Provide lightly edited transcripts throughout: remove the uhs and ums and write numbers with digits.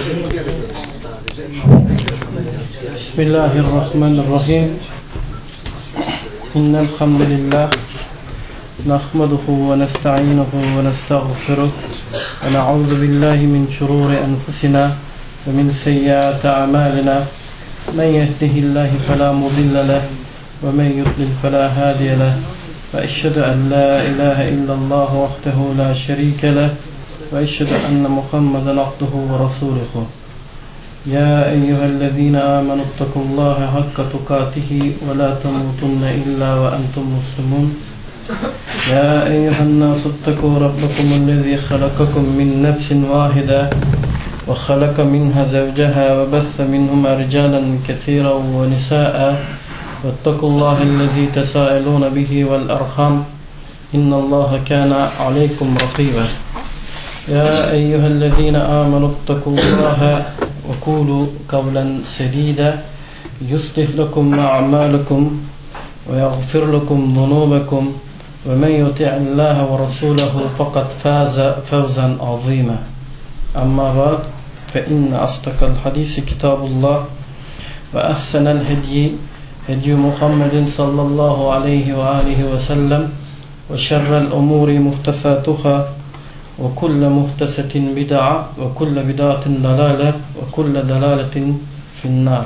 Bismillahirrahmanirrahim. İnnel hamdelellahi nahmaduhu ve nestaînuhu ve nestağfiruh ve na'ûzu billahi min şurûri enfusina ve min seyyiâti a'mâlinâ. Men yehdihillahu felâ mudille leh ve men yudlil felâ hâdiye leh. Ve eşhedü en lâ ilâhe illallah vahdehu lâ şerîke leh ve eşhedü enne Muhammeden abduhu ve rasûluhu. Ya eyyühellezîne âmenü ittakullâhe hakka tukâtihi ve lâ temûtunne illâ ve entum muslimûn. Ya eyyühennâsu ittakû rabbakumüllezî halakakum min nefsin vâhide ve halaka minha zevceha ve besse minhuma ricâlen kesîran ve nisâ'a vettakullâhellezî tesâelûne bihi vel erham innallâhe kâne aleykum rakîbâ. Ya eyyühellezîne âmenü ittakullâhe وقولوا قولا سديدا يصلح لكم أعمالكم ويغفر لكم ذنوبكم ومن يطع الله ورسوله فقد فاز فوزا عظيما أما بعد فإن أصدق الحديث كتاب الله وأحسن الهدي هدي محمد صلى الله عليه وآله وسلم وشر الأمور محدثاتها وَكُلَّ مُحْدَثَةٍ بِدْعَةٍ وَكُلَّ بِدْعَةٍ ضَلَالَةٍ وَكُلَّ ضَلَالَةٍ فِي النَّارِ.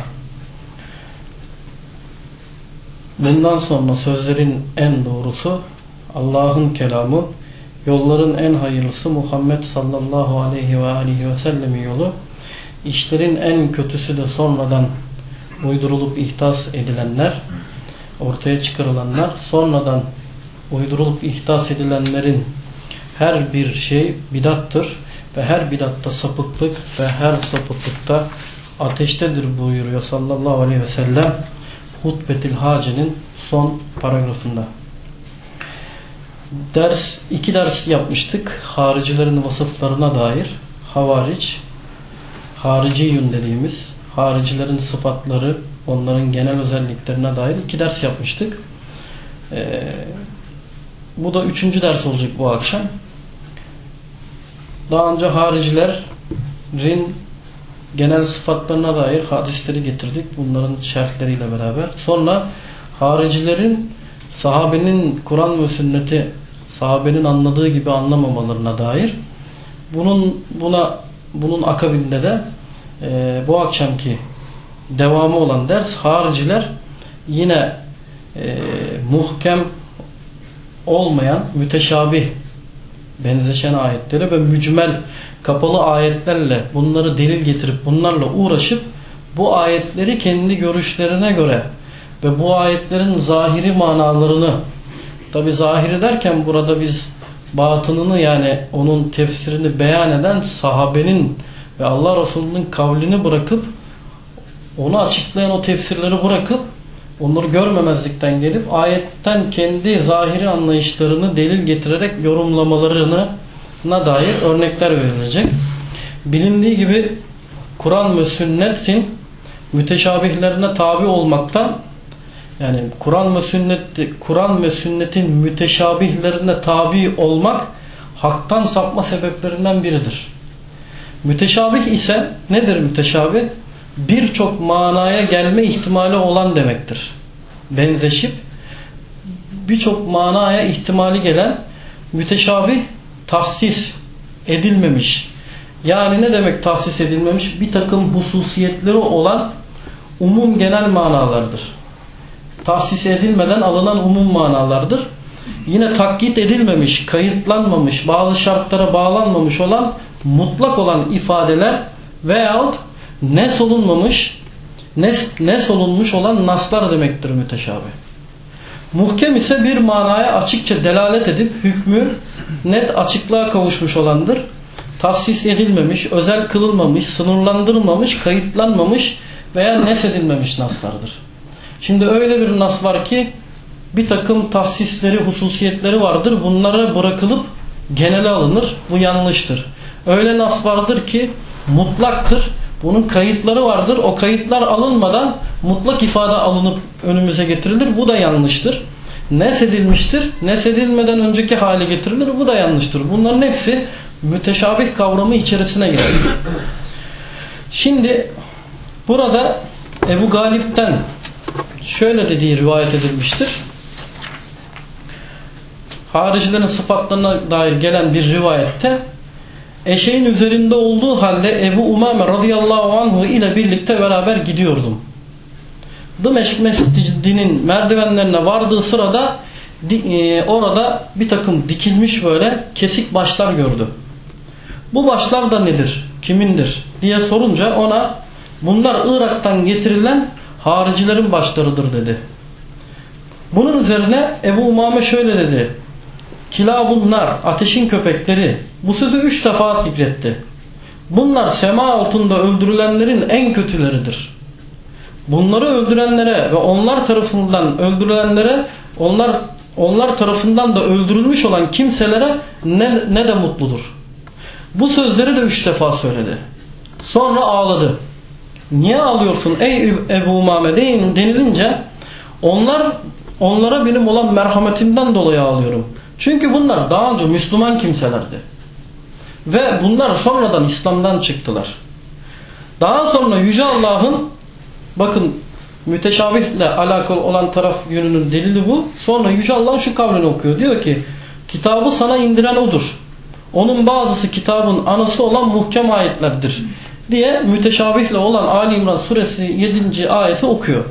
Bundan sonra sözlerin en doğrusu Allah'ın kelamı, yolların en hayırlısı Muhammed sallallahu aleyhi ve aleyhi ve sellemin yolu, işlerin en kötüsü de sonradan uydurulup ihdas edilenler, ortaya çıkarılanlar, sonradan uydurulup ihdas edilenlerin her bir şey bidattır ve her bidatta sapıklık ve her sapıklıkta ateştedir buyuruyor sallallahu aleyhi ve sellem Hutbetil Hace'nin son paragrafında. İki ders yapmıştık. Haricilerin vasıflarına dair. Hariciyun dediğimiz haricilerin sıfatları, onların genel özelliklerine dair iki ders yapmıştık. Bu da üçüncü ders olacak bu akşam. Daha önce haricilerin genel sıfatlarına dair hadisleri getirdik. Bunların şerhleriyle beraber. Sonra haricilerin sahabenin Kur'an ve sünneti sahabenin anladığı gibi anlamamalarına dair. Bunun akabinde de bu akşamki devamı olan ders hariciler yine muhkem olmayan müteşabih benzeşen ayetleri ve mücmel kapalı ayetlerle bunları delil getirip bunlarla uğraşıp bu ayetleri kendi görüşlerine göre ve bu ayetlerin zahiri manalarını, tabi zahiri derken burada biz batınını, yani onun tefsirini beyan eden sahabenin ve Allah Resulü'nün kavlini bırakıp onu açıklayan o tefsirleri bırakıp onları görmemezlikten gelip ayetten kendi zahiri anlayışlarını delil getirerek yorumlamalarına dair örnekler verilecek. Bilindiği gibi Kur'an ve sünnetin müteşabihlerine tabi olmaktan, yani Kur'an ve sünnetin müteşabihlerine tabi olmak haktan sapma sebeplerinden biridir. Müteşabih ise nedir müteşabih? Birçok manaya gelme ihtimali olan demektir. Benzeşip birçok manaya ihtimali gelen, müteşabih tahsis edilmemiş. Yani ne demek tahsis edilmemiş? Bir takım hususiyetleri olan umum genel manalardır. Tahsis edilmeden alınan umum manalardır. Yine takyit edilmemiş, kayıtlanmamış, bazı şartlara bağlanmamış olan mutlak olan ifadeler veyahut ne solunmuş olan naslar demektir müteşabih. Muhkem ise bir manaya açıkça delalet edip hükmü net açıklığa kavuşmuş olandır. Tahsis edilmemiş, özel kılınmamış, sınırlandırılmamış, kayıtlanmamış veya nesedilmemiş naslardır. Şimdi öyle bir nas var ki bir takım tahsisleri, hususiyetleri vardır. Bunlara bırakılıp genele alınır. Bu yanlıştır. Öyle nas vardır ki mutlaktır. Bunun kayıtları vardır. O kayıtlar alınmadan mutlak ifade alınıp önümüze getirilir. Bu da yanlıştır. Nesedilmiştir. Nesedilmeden önceki hale getirilir. Bu da yanlıştır. Bunların hepsi müteşabih kavramı içerisine girer. Şimdi burada Ebu Galip'ten şöyle dediği rivayet edilmiştir. Haricilerin sıfatlarına dair gelen bir rivayette eşeğin üzerinde olduğu halde Ebu Umame radıyallahu anhu ile birlikte beraber gidiyordum. Dımeşk Mescidi'nin merdivenlerine vardığı sırada orada bir takım dikilmiş böyle kesik başlar gördü. Bu başlar da nedir? Kimindir? diye sorunca ona bunlar Irak'tan getirilen haricilerin başlarıdır dedi. Bunun üzerine Ebu Umame şöyle dedi. Kilabunlar, ateşin köpekleri. Bu sözü 3 defa zikretti. Bunlar sema altında öldürülenlerin en kötüleridir. Bunları öldürenlere ve onlar tarafından öldürülenlere, onlar tarafından da öldürülmüş olan kimselere ne de mutludur. Bu sözleri de 3 defa söyledi. Sonra ağladı. Niye ağlıyorsun ey Ebu Umame denilince onlara benim olan merhametimden dolayı ağlıyorum. Çünkü bunlar daha önce Müslüman kimselerdi. Ve bunlar sonradan İslam'dan çıktılar. Daha sonra Yüce Allah'ın, bakın müteşabihle alakalı olan taraf yönünün delili bu. Sonra Yüce Allah'ın şu kavlini okuyor. Diyor ki kitabı sana indiren odur. Onun bazısı kitabın anası olan muhkem ayetlerdir diye müteşabihle olan Ali İmran suresi 7. ayeti okuyor.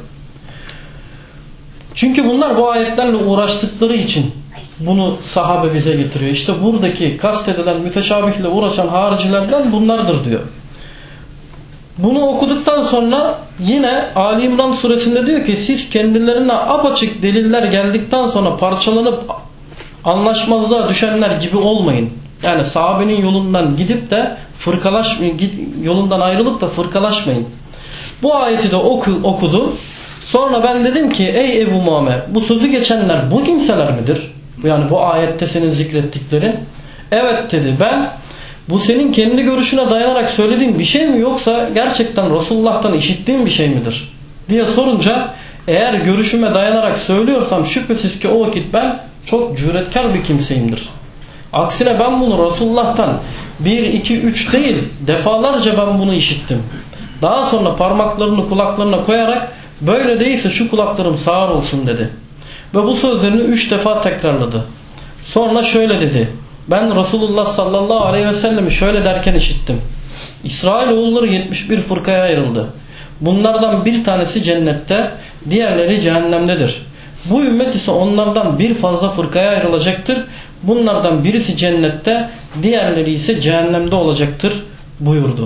Çünkü bunlar bu ayetlerle uğraştıkları için bunu sahabe bize getiriyor. İşte buradaki kastedilen müteşabihle uğraşan haricilerden bunlardır diyor. Bunu okuduktan sonra yine Ali İmran suresinde diyor ki siz kendilerine apaçık deliller geldikten sonra parçalanıp anlaşmazlığa düşenler gibi olmayın. Yani sahabenin yolundan gidip de yolundan ayrılıp da fırkalaşmayın. Bu ayeti de okudu. Sonra ben dedim ki ey Ebu Muhammed, bu sözü geçenler bu kimseler midir? Yani bu ayette senin zikrettiklerin. Evet dedi, ben bu senin kendi görüşüne dayanarak söylediğin bir şey mi yoksa gerçekten Resulullah'tan işittiğin bir şey midir diye sorunca eğer görüşüme dayanarak söylüyorsam şüphesiz ki o vakit ben çok cüretkar bir kimseyimdir. Aksine ben bunu Resulullah'tan 1, 2, 3 değil defalarca ben bunu işittim. Daha sonra parmaklarını kulaklarına koyarak böyle değilse şu kulaklarım sağır olsun dedi. Ve bu sözlerini 3 defa tekrarladı. Sonra şöyle dedi. Ben Resulullah sallallahu aleyhi ve sellemi şöyle derken işittim. İsrailoğulları 71 fırkaya ayrıldı. Bunlardan bir tanesi cennette, diğerleri cehennemdedir. Bu ümmet ise onlardan bir fazla fırkaya ayrılacaktır. Bunlardan birisi cennette, diğerleri ise cehennemde olacaktır buyurdu.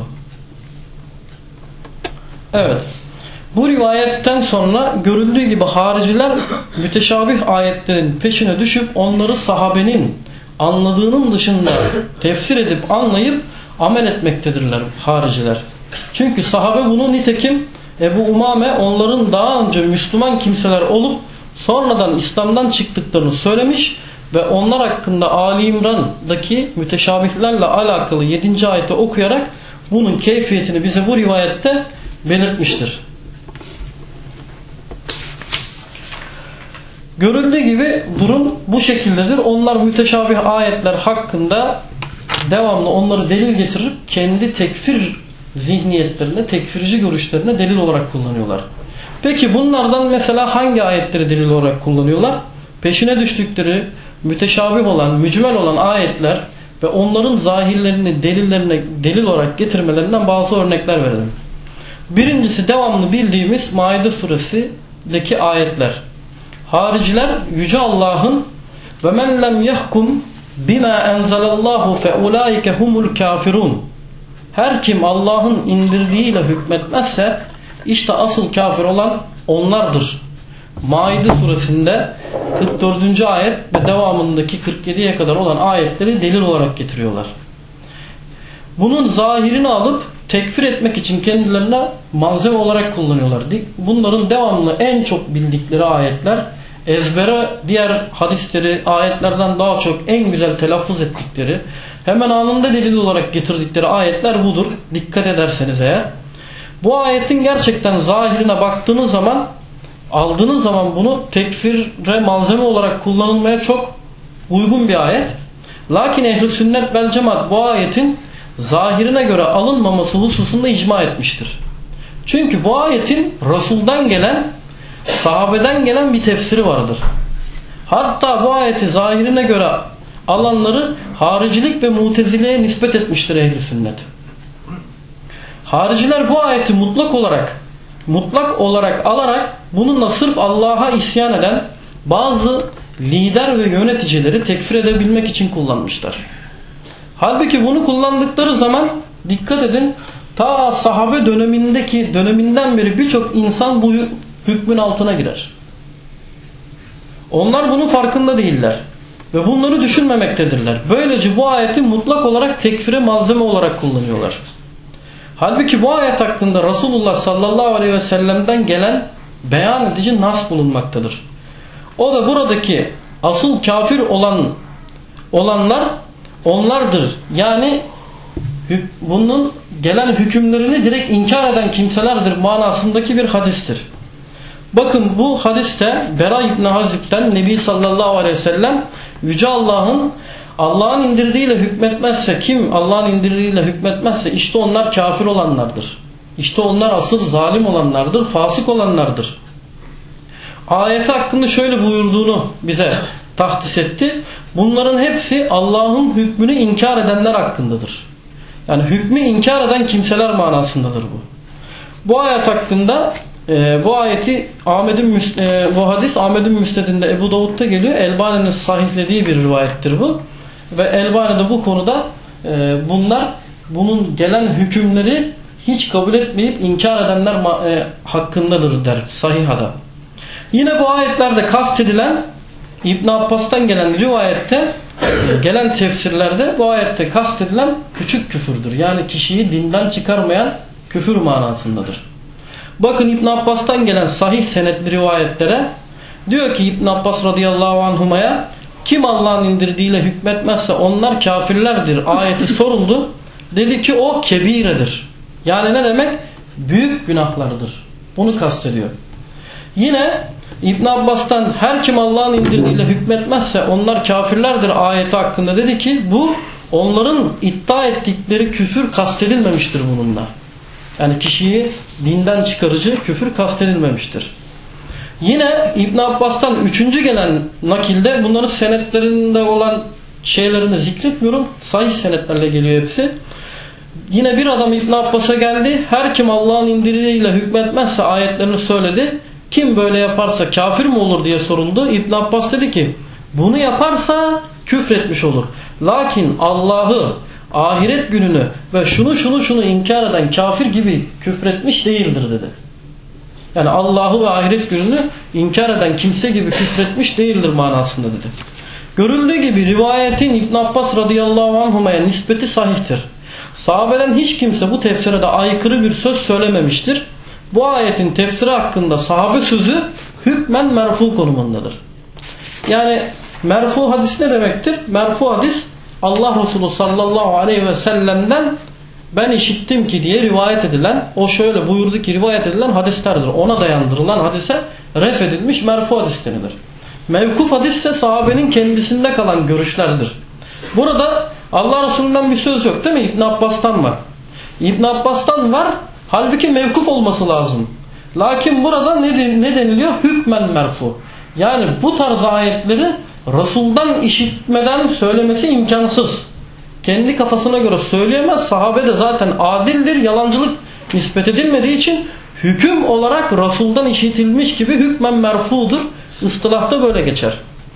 Evet. Bu rivayetten sonra görüldüğü gibi hariciler müteşabih ayetlerin peşine düşüp onları sahabenin anladığının dışında tefsir edip anlayıp amel etmektedirler hariciler. Çünkü sahabe bunu nitekim Ebu Umame onların daha önce Müslüman kimseler olup sonradan İslam'dan çıktıklarını söylemiş ve onlar hakkında Ali İmran'daki müteşabihlerle alakalı 7. ayeti okuyarak bunun keyfiyetini bize bu rivayette belirtmiştir. Görüldüğü gibi durum bu şekildedir. Onlar müteşabih ayetler hakkında devamlı onları delil getirip kendi tekfir zihniyetlerine, tekfirci görüşlerine delil olarak kullanıyorlar. Peki bunlardan mesela hangi ayetleri delil olarak kullanıyorlar? Peşine düştükleri müteşabih olan, mücmel olan ayetler ve onların zahirlerini delillerine delil olarak getirmelerinden bazı örnekler verelim. Birincisi devamlı bildiğimiz Maide suresindeki ayetler. Hariciler Yüce Allah'ın ve men lem yahkum bima enzelallahu fe ulaike humul kafirun. Her kim Allah'ın indirdiğiyle hükmetmezse işte asıl kafir olan onlardır. Maide suresinde 44. ayet ve devamındaki 47'ye kadar olan ayetleri delil olarak getiriyorlar. Bunun zahirini alıp tekfir etmek için kendilerine malzeme olarak kullanıyorlar. Bunların devamlı en çok bildikleri ayetler, ezbere diğer hadisleri ayetlerden daha çok en güzel telaffuz ettikleri, hemen anında delil olarak getirdikleri ayetler budur. Dikkat ederseniz eğer. Bu ayetin gerçekten zahirine baktığınız zaman, aldığınız zaman bunu tekfire malzeme olarak kullanılmaya çok uygun bir ayet. Lakin ehl-i sünnet vel cemaat bu ayetin zahirine göre alınmaması hususunda icma etmiştir. Çünkü bu ayetin Resul'dan gelen, sahabeden gelen bir tefsiri vardır. Hatta bu ayeti zahirine göre alanları haricilik ve mutezileye nispet etmiştir ehl-i sünnet. Hariciler bu ayeti mutlak olarak alarak bununla sırf Allah'a isyan eden bazı lider ve yöneticileri tekfir edebilmek için kullanmışlar. Halbuki bunu kullandıkları zaman dikkat edin, ta sahabe döneminden beri birçok insan bu hükmün altına girer. Onlar bunun farkında değiller ve bunları düşünmemektedirler. Böylece bu ayeti mutlak olarak tekfire malzeme olarak kullanıyorlar. Halbuki bu ayet hakkında Resulullah sallallahu aleyhi ve sellem'den gelen beyan edici nas bulunmaktadır. O da buradaki asıl kafir olanlar onlardır. Yani bunun gelen hükümlerini direkt inkar eden kimselerdir manasındaki bir hadistir. Bakın bu hadiste Bera İbni Hazib'den Nebi sallallahu aleyhi ve sellem Yüce Allah'ın indirdiğiyle hükmetmezse, kim Allah'ın indirdiğiyle hükmetmezse işte onlar kafir olanlardır. İşte onlar asıl zalim olanlardır, fasık olanlardır. Ayeti hakkında şöyle buyurduğunu bize tahdis etti. Bunların hepsi Allah'ın hükmünü inkar edenler hakkındadır. Yani hükmü inkar eden kimseler manasındadır bu. Bu ayet hakkında bu ayeti bu hadis Ahmed'in Müsned'inde, Ebu Davud'da geliyor. Elbani'nin sahihlediği bir rivayettir bu. Ve Elbani'de bu konuda bunun gelen hükümleri hiç kabul etmeyip inkar edenler hakkındadır der Sahiha'da. Yine bu ayetlerde kastedilen İbn Abbas'tan gelen rivayette gelen tefsirlerde bu ayette kastedilen küçük küfürdür. Yani kişiyi dinden çıkarmayan küfür manasındadır. Bakın İbn Abbas'tan gelen sahih senetli rivayetlere diyor ki İbn Abbas radıyallahu anhuma'ya, kim Allah'ın indirdiğiyle hükmetmezse onlar kafirlerdir ayeti soruldu. Dedi ki o kebiredir. Yani ne demek? Büyük günahlardır. Bunu kastediyor. Yine İbn Abbas'tan her kim Allah'ın indirdiğiyle hükmetmezse onlar kafirlerdir ayeti hakkında dedi ki bu onların iddia ettikleri küfür kastedilmemiştir bununla. Yani kişiyi dinden çıkarıcı küfür kastedilmemiştir. Yine İbn Abbas'tan 3. gelen nakilde bunların senetlerinde olan şeylerini zikretmiyorum. Sahih senetlerle geliyor hepsi. Yine bir adam İbn Abbas'a geldi. Her kim Allah'ın indirdiğiyle hükmetmezse ayetlerini söyledi. Kim böyle yaparsa kafir mi olur diye soruldu. İbn Abbas dedi ki bunu yaparsa küfretmiş olur. Lakin Allah'ı, ahiret gününü ve şunu inkar eden kafir gibi küfretmiş değildir dedi. Yani Allah'ı ve ahiret gününü inkar eden kimse gibi küfretmiş değildir manasında dedi. Görüldüğü gibi rivayetin İbn Abbas radıyallahu anhuma'ya nispeti sahihtir. Sahabeden hiç kimse bu tefsire de aykırı bir söz söylememiştir. Bu ayetin tefsiri hakkında sahabe sözü hükmen merfu konumundadır. Yani merfu hadis ne demektir? Merfu hadis Allah Resulü sallallahu aleyhi ve sellem'den ben işittim ki diye rivayet edilen, o şöyle buyurdu ki rivayet edilen hadislerdir. Ona dayandırılan hadise ref edilmiş merfu hadis denilir. Mevkuf hadis ise sahabenin kendisinde kalan görüşlerdir. Burada Allah Resulü'nden bir söz yok değil mi? İbn Abbas'tan var. İbn Abbas'tan var. Halbuki mevkuf olması lazım. Lakin burada ne deniliyor? Hükmen merfu. Yani bu tarz ayetleri Resul'dan işitmeden söylemesi imkansız. Kendi kafasına göre söyleyemez. Sahabe de zaten adildir. Yalancılık nispet edilmediği için hüküm olarak Resul'dan işitilmiş gibi hükmen merfudur. İstilahta böyle geçer.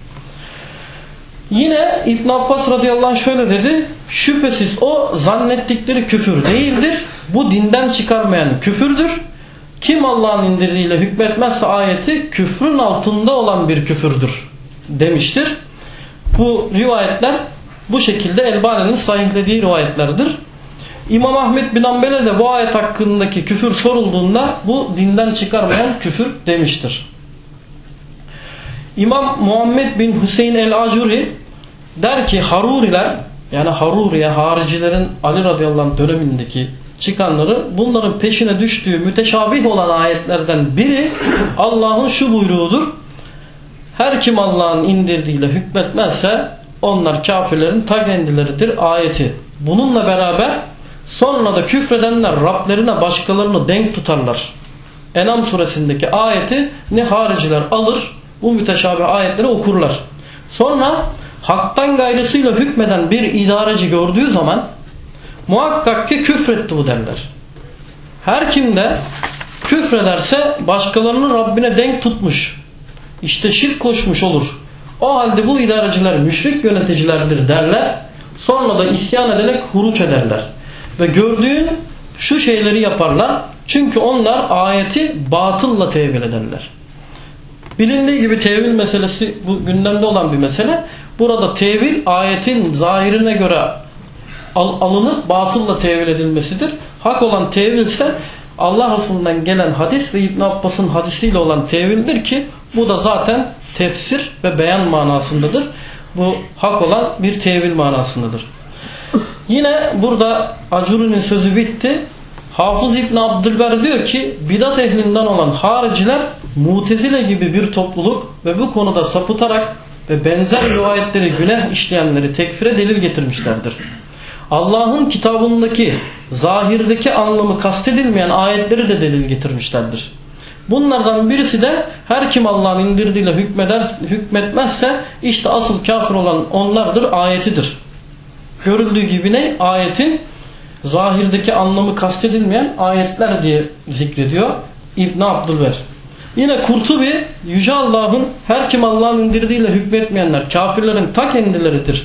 Yine İbn Abbas radıyallahu anh şöyle dedi. Şüphesiz o zannettikleri küfür değildir. Bu dinden çıkarmayan küfürdür. Kim Allah'ın indirdiğiyle hükmetmezse ayeti küfrün altında olan bir küfürdür demiştir. Bu rivayetler bu şekilde Elbani'nin sahihlediği rivayetlerdir. İmam Ahmed bin Hanbel'e de bu ayet hakkındaki küfür sorulduğunda bu dinden çıkarmayan küfür demiştir. İmam Muhammed bin Hüseyin el-Acuri der ki Haruriler, yani Haruriye, haricilerin Ali radıyallahu anh dönemindeki çıkanları, bunların peşine düştüğü müteşabih olan ayetlerden biri Allah'ın şu buyruğudur. Her kim Allah'ın indirdiğiyle hükmetmezse onlar kafirlerin ta kendileridir ayeti. Bununla beraber Sonra da küfredenler Rablerine başkalarını denk tutarlar. En'am suresindeki ayeti hariciler alır, bu müteşabih ayetleri okurlar. Sonra haktan gayrısıyla hükmeden bir idareci gördüğü zaman muhakkak ki küfretti bu derler. Her kim de küfrederse başkalarını Rabbine denk tutmuş, işte şirk koşmuş olur. O halde bu idareciler müşrik yöneticilerdir derler. Sonra da isyan ederek huruç ederler. Ve gördüğün şu şeyleri yaparlar. Çünkü onlar ayeti batılla tevil ederler. Bilindiği gibi tevil meselesi bu gündemde olan bir mesele. Burada tevil ayetin zahirine göre alınıp batılla tevil edilmesidir. Hak olan tevil ise Allah Resulü'nden gelen hadis ve İbn Abbas'ın hadisiyle olan tevildir ki bu da zaten tefsir ve beyan manasındadır. Bu hak olan bir tevil manasındadır. Yine burada Acuri'nin sözü bitti. Hafız İbn Abdülber diyor ki bidat ehlinden olan hariciler Mutezile gibi bir topluluk ve bu konuda sapıtarak ve benzer rivayetleri günah işleyenleri tekfire delil getirmişlerdir. Allah'ın kitabındaki zahirdeki anlamı kastedilmeyen ayetleri de delil getirmişlerdir. Bunlardan birisi de her kim Allah'ın indirdiğiyle hükmetmezse işte asıl kafir olan onlardır ayetidir. Görüldüğü gibi ne? Ayetin zahirdeki anlamı kastedilmeyen ayetler diye zikrediyor İbn Abdülber. Yine Kurtubi Yüce Allah'ın her kim Allah'ın indirdiğiyle hükmetmeyenler kafirlerin ta kendileridir.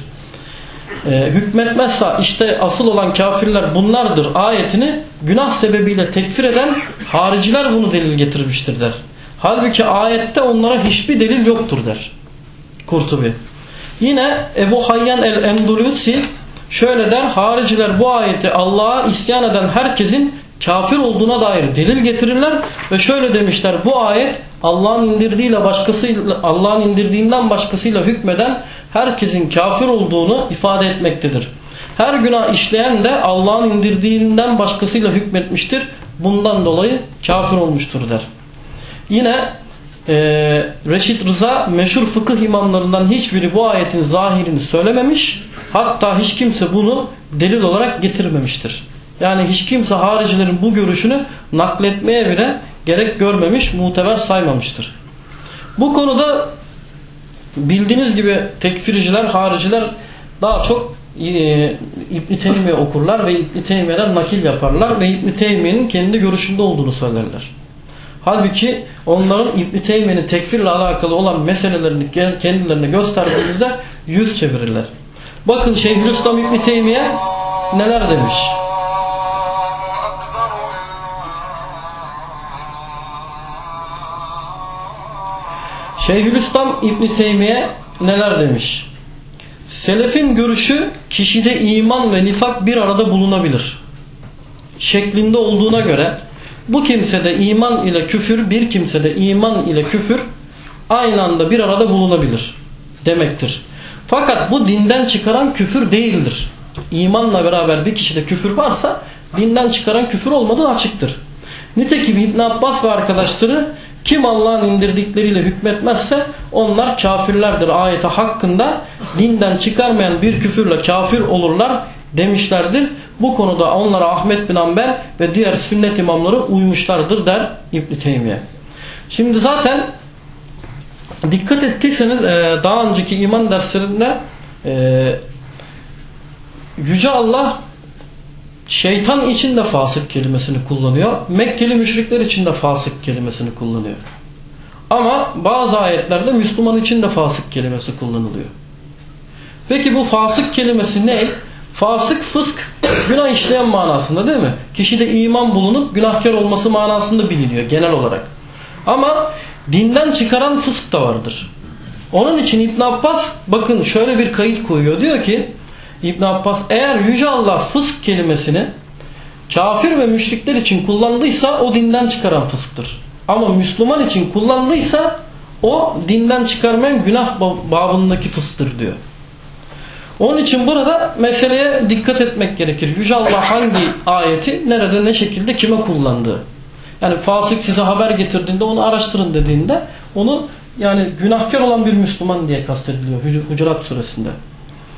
Hükmetmezse işte asıl olan kafirler bunlardır ayetini günah sebebiyle tekfir eden hariciler bunu delil getirmiştir der. Halbuki ayette onlara hiçbir delil yoktur der Kurtubi. Yine Ebu Hayyan el-Endulusi şöyle der: hariciler bu ayeti Allah'a isyan eden herkesin kafir olduğuna dair delil getirirler ve şöyle demişler: bu ayet Allah'ın indirdiğinden başkasıyla hükmeden herkesin kafir olduğunu ifade etmektedir. Her günah işleyen de Allah'ın indirdiğinden başkasıyla hükmetmiştir. Bundan dolayı kafir olmuştur der. Yine Reşit Rıza meşhur fıkıh imamlarından hiçbiri bu ayetin zahirini söylememiş. Hatta hiç kimse bunu delil olarak getirmemiştir. Yani hiç kimse haricilerin bu görüşünü nakletmeye bile gerek görmemiş, muteber saymamıştır. Bu konuda bildiğiniz gibi tekfirciler, hariciler daha çok İbn-i Teymiye okurlar ve İbn-i Teymiye'den nakil yaparlar ve İbn-i Teymiye'nin kendi görüşünde olduğunu söylerler. Halbuki onların İbn-i Teymiye'nin tekfirle alakalı olan meselelerini kendilerine gösterdiğimizde yüz çevirirler. Bakın Şeyhülislam İbn-i Teymiye neler demiş. Şeyhülislam İbn-i Teymiye neler demiş? Selefin görüşü kişide iman ve nifak bir arada bulunabilir şeklinde olduğuna göre bu kimsede iman ile küfür, bir kimsede iman ile küfür aynı anda bir arada bulunabilir demektir. Fakat bu dinden çıkaran küfür değildir. İmanla beraber bir kişide küfür varsa dinden çıkaran küfür olmadığı açıktır. Nitekim İbn Abbas ve arkadaşları kim Allah'ın indirdikleriyle hükmetmezse onlar kafirlerdir ayeti hakkında dinden çıkarmayan bir küfürle kafir olurlar demişlerdir. Bu konuda onlara Ahmet bin Hanbel ve diğer sünnet imamları uymuşlardır der İbn Teymiye. Şimdi zaten dikkat ettiyseniz daha önceki iman derslerinde Yüce Allah şeytan için de fasık kelimesini kullanıyor. Mekkeli müşrikler için de fasık kelimesini kullanıyor. Ama bazı ayetlerde Müslüman için de fasık kelimesi kullanılıyor. Peki bu fasık kelimesi ne? Fasık, fısk, günah işleyen manasında değil mi? Kişide iman bulunup günahkar olması manasında biliniyor genel olarak. Ama dinden çıkaran fısk da vardır. Onun için İbn Abbas bakın şöyle bir kayıt koyuyor. Diyor ki İbn Abbas eğer Yüce Allah fısk kelimesini kafir ve müşrikler için kullandıysa o dinden çıkaran fısktır. Ama Müslüman için kullandıysa o dinden çıkarmayan günah babındaki fısktır diyor. Onun için burada meseleye dikkat etmek gerekir. Yüce Allah hangi ayeti nerede ne şekilde kime kullandığı. Yani fasık size haber getirdiğinde onu araştırın dediğinde onu yani günahkar olan bir Müslüman diye kastediliyor Hucurat suresinde.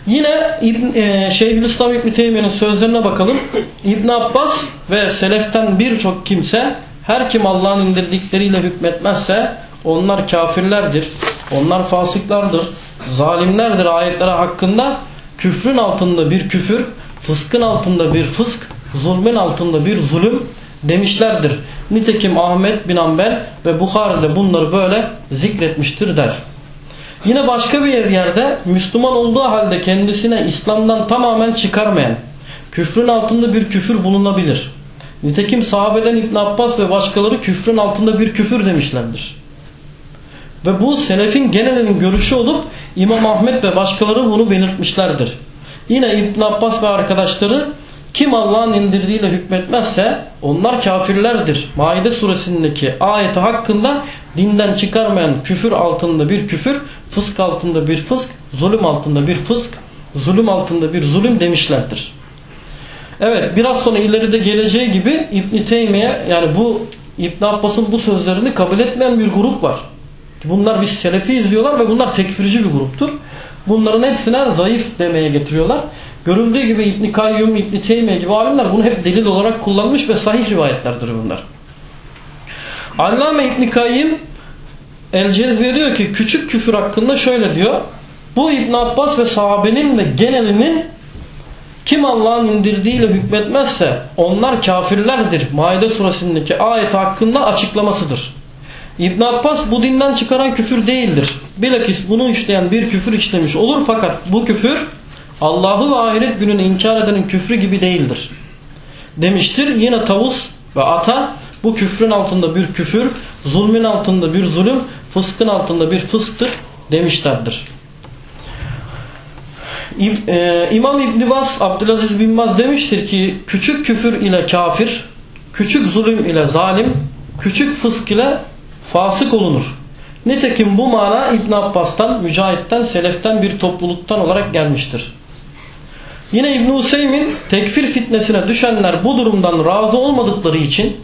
Yine Şeyhülislam İbn Teymiye'nin sözlerine bakalım. İbn Abbas ve seleften birçok kimse, her kim Allah'ın indirdikleriyle hükmetmezse onlar kafirlerdir, onlar fasıklardır, zalimlerdir ayetleri hakkında küfrün altında bir küfür, fıskın altında bir fısk, zulmün altında bir zulüm demişlerdir. Nitekim Ahmet bin Hanbel ve Buhari'de bunları böyle zikretmiştir der. Yine başka bir yerde Müslüman olduğu halde kendisine İslam'dan tamamen çıkarmayan küfrün altında bir küfür bulunabilir. Nitekim sahabeden İbn Abbas ve başkaları küfrün altında bir küfür demişlerdir. Ve bu selefin genelinin görüşü olup İmam Ahmet ve başkaları bunu belirtmişlerdir. Yine İbn Abbas ve arkadaşları, kim Allah'ın indirdiğiyle hükmetmezse onlar kafirlerdir Maide suresindeki ayeti hakkında dinden çıkarmayan küfür altında bir küfür, fısk altında bir fısk, zulüm altında bir fısk, zulüm altında bir zulüm demişlerdir. Evet, biraz sonra ileride geleceği gibi İbn Teymiye, yani bu İbn Abbas'ın bu sözlerini kabul etmeyen bir grup var. Bunlar biz selefi izliyorlar ve bunlar tekfirci bir gruptur. Bunların hepsine zayıf demeye getiriyorlar. Görüldüğü gibi İbn Kayyum, İbn Teymiye gibi alimler bunu hep delil olarak kullanmış ve sahih rivayetlerdir bunlar. Allame İbn Kayyum El-Cezviye diyor ki, küçük küfür hakkında şöyle diyor: bu İbn Abbas ve sahabenin ve genelinin kim Allah'ın indirdiğiyle hükmetmezse onlar kafirlerdir Maide suresindeki ayet hakkında açıklamasıdır. İbn Abbas bu dinden çıkaran küfür değildir. Bilakis bunu işleyen bir küfür işlemiş olur, fakat bu küfür Allah'ı ve ahiret gününü inkar edenin küfrü gibi değildir demiştir. Yine Tavus ve Ata bu küfrün altında bir küfür, zulmün altında bir zulüm, fıskın altında bir fısktır demişlerdir. İmam İbn Baz, Abdülaziz bin Baz demiştir ki, küçük küfür ile kafir, küçük zulüm ile zalim, küçük fısk ile fasık olunur. Nitekim bu mana İbn Abbas'tan, Mücahit'ten, seleften bir topluluktan olarak gelmiştir. Yine İbn Hüseyin, tekfir fitnesine düşenler bu durumdan razı olmadıkları için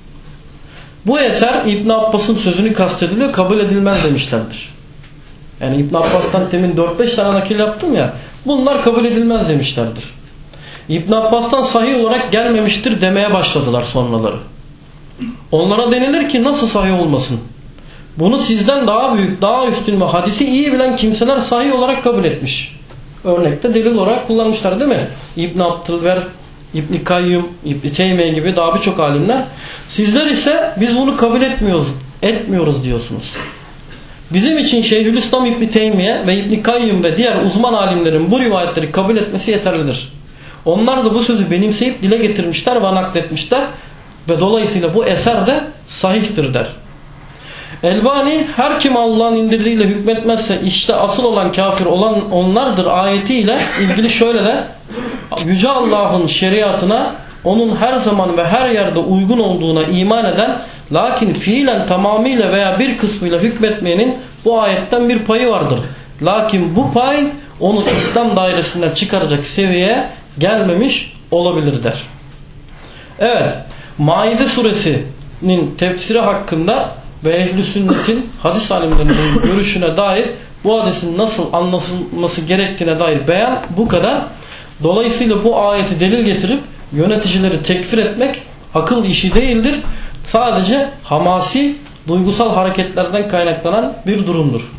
bu eser İbn Abbas'ın sözünü kastediliyor, kabul edilmez demişlerdir. Yani İbn Abbas'tan temin 4-5 tane nakil yaptım ya, bunlar kabul edilmez demişlerdir. İbn Abbas'tan sahih olarak gelmemiştir demeye başladılar sonraları. Onlara denilir ki nasıl sahih olmasın? Bunu sizden daha büyük, daha üstün ve hadisi iyi bilen kimseler sahih olarak kabul etmiş. Örnekte delil olarak kullanmışlar değil mi? İbn Abdülber, İbn Kayyum, İbn Teymiye gibi daha birçok alimler. Sizler ise biz bunu kabul etmiyoruz diyorsunuz. Bizim için Şeyhülislam İbn Teymiye ve İbn Kayyum ve diğer uzman alimlerin bu rivayetleri kabul etmesi yeterlidir. Onlar da bu sözü benimseyip dile getirmişler ve nakletmişler ve dolayısıyla bu eser de sahihtir der. Elbani, her kim Allah'ın indirdiğiyle hükmetmezse işte asıl olan kafir olan onlardır ayetiyle ilgili şöyle de: Yüce Allah'ın şeriatına, onun her zaman ve her yerde uygun olduğuna iman eden, lakin fiilen tamamıyla veya bir kısmıyla hükmetmeyenin bu ayetten bir payı vardır. Lakin bu pay onu İslam dairesinden çıkaracak seviyeye gelmemiş olabilir der. Evet, Maide suresinin tefsiri hakkında ve ehl-i sünnetin, hadis alimlerinin görüşüne dair, bu hadisin nasıl anlaşılması gerektiğine dair beyan bu kadar. Dolayısıyla bu ayeti delil getirip yöneticileri tekfir etmek akıl işi değildir. Sadece hamasi, duygusal hareketlerden kaynaklanan bir durumdur.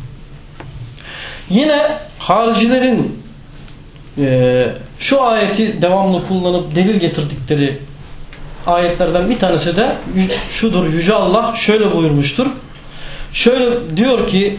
Yine haricilerin şu ayeti devamlı kullanıp delil getirdikleri ayetlerden bir tanesi de şudur: Yüce Allah şöyle buyurmuştur. Şöyle diyor ki: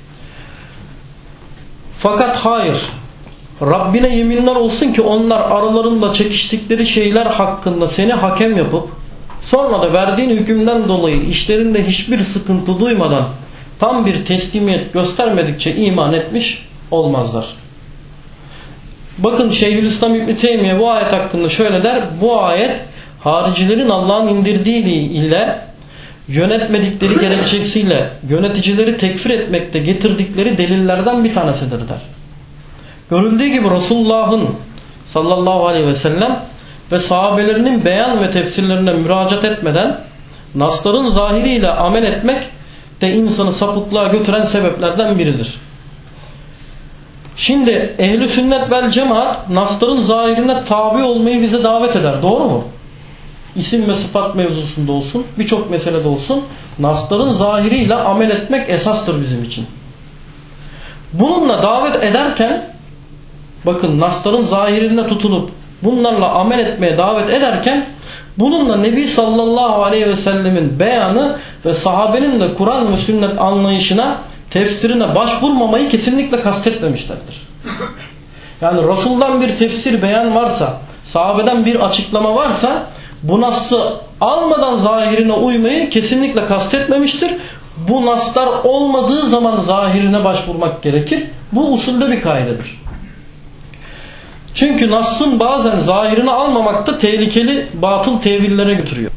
fakat hayır, Rabbine yeminler olsun ki onlar aralarında çekiştikleri şeyler hakkında seni hakem yapıp sonra da verdiğin hükümden dolayı işlerinde hiçbir sıkıntı duymadan tam bir teslimiyet göstermedikçe iman etmiş olmazlar. Bakın, Şeyhülislam İbn Teymiye bu ayet hakkında şöyle der: bu ayet haricilerin Allah'ın indirdiği ile yönetmedikleri gerekçesiyle yöneticileri tekfir etmekte getirdikleri delillerden bir tanesidir der. Görüldüğü gibi Resulullah'ın sallallahu aleyhi ve sellem ve sahabelerinin beyan ve tefsirlerine müracaat etmeden nasların zahiriyle amel etmek de insanı sapıklığa götüren sebeplerden biridir. Şimdi ehl-i sünnet vel cemaat nasların zahirine tabi olmayı bize davet eder. Doğru mu? İsim ve sıfat mevzusunda olsun, birçok meselede olsun, nasların zahiriyle amel etmek esastır bizim için. Bununla davet ederken, bakın nasların zahirine tutunup bunlarla amel etmeye davet ederken, bununla Nebi sallallahu aleyhi ve sellemin beyanı ve sahabenin de Kur'an ve sünnet anlayışına, tefsirine başvurmamayı kesinlikle kastetmemişlerdir. Yani Resul'dan bir tefsir beyan varsa, sahabeden bir açıklama varsa, bu nas'ı almadan zahirine uymayı kesinlikle kastetmemiştir. Bu nas'lar olmadığı zaman zahirine başvurmak gerekir. Bu usulde bir kaidedir. Çünkü nas'ın bazen zahirini almamak da tehlikeli batıl tevillere götürüyor.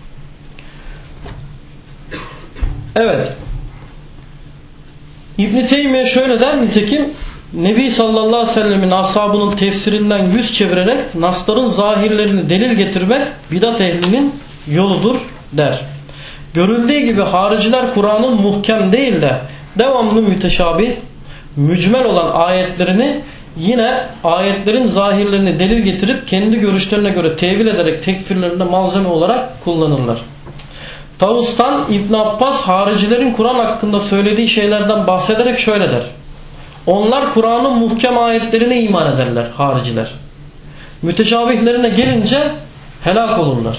Evet. İbn-i Teymiye şöyle der, nitekim Nebi sallallahu aleyhi ve sellemin ashabının tefsirinden yüz çevirerek nasların zahirlerini delil getirmek bidat ehlinin yoludur der. Görüldüğü gibi hariciler Kur'an'ın muhkem değil de devamlı müteşabih, mücmel olan ayetlerini yine ayetlerin zahirlerini delil getirip kendi görüşlerine göre tevil ederek tekfirlerine malzeme olarak kullanırlar. Tavus'tan İbn Abbas haricilerin Kur'an hakkında söylediği şeylerden bahsederek şöyle der. Onlar Kur'an'ın muhkem ayetlerine iman ederler hariciler. Müteşabihlerine gelince helak olurlar.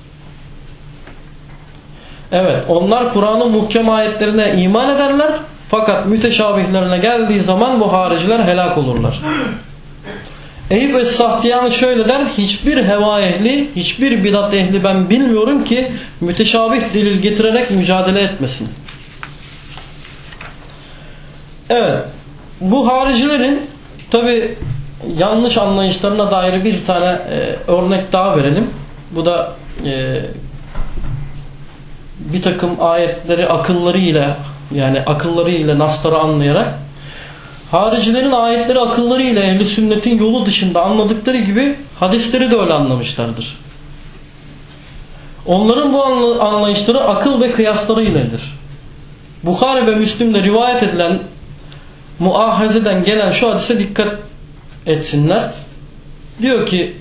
Evet, onlar Kur'an'ın muhkem ayetlerine iman ederler. Fakat müteşabihlerine geldiği zaman bu hariciler helak olurlar. Eyüp Es-Sahtiyani şöyle der. Hiçbir heva ehli, hiçbir bidat ehli ben bilmiyorum ki müteşabih delil getirerek mücadele etmesin. Evet. Bu haricilerin tabi yanlış anlayışlarına dair bir tane örnek daha verelim. Bu da bir takım ayetleri akıllarıyla nasları anlayarak, haricilerin ayetleri akıllarıyla ehl-i sünnetin yolu dışında anladıkları gibi hadisleri de öyle anlamışlardır. Onların bu anlayışları akıl ve kıyaslarıyladır. Bukhari ve Müslim'de rivayet edilen Muahazeden gelen şu hadise dikkat etsinler. Diyor ki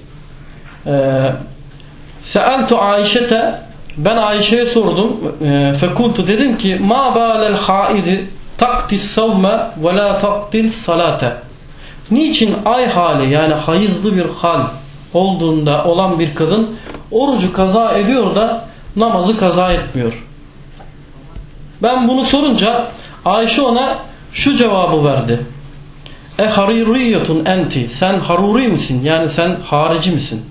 Sealtu Ayşete, ben Ayşe'ye sordum. Fekultu, dedim ki ma ba'lel haidi taktis savme ve la taktil salate. Niçin ay hali, yani hayızlı bir hal olduğunda olan bir kadın orucu kaza ediyor da namazı kaza etmiyor? Ben bunu sorunca Ayşe ona şu cevabı verdi. Haririyetun enti, sen haruri misin? Yani sen harici misin?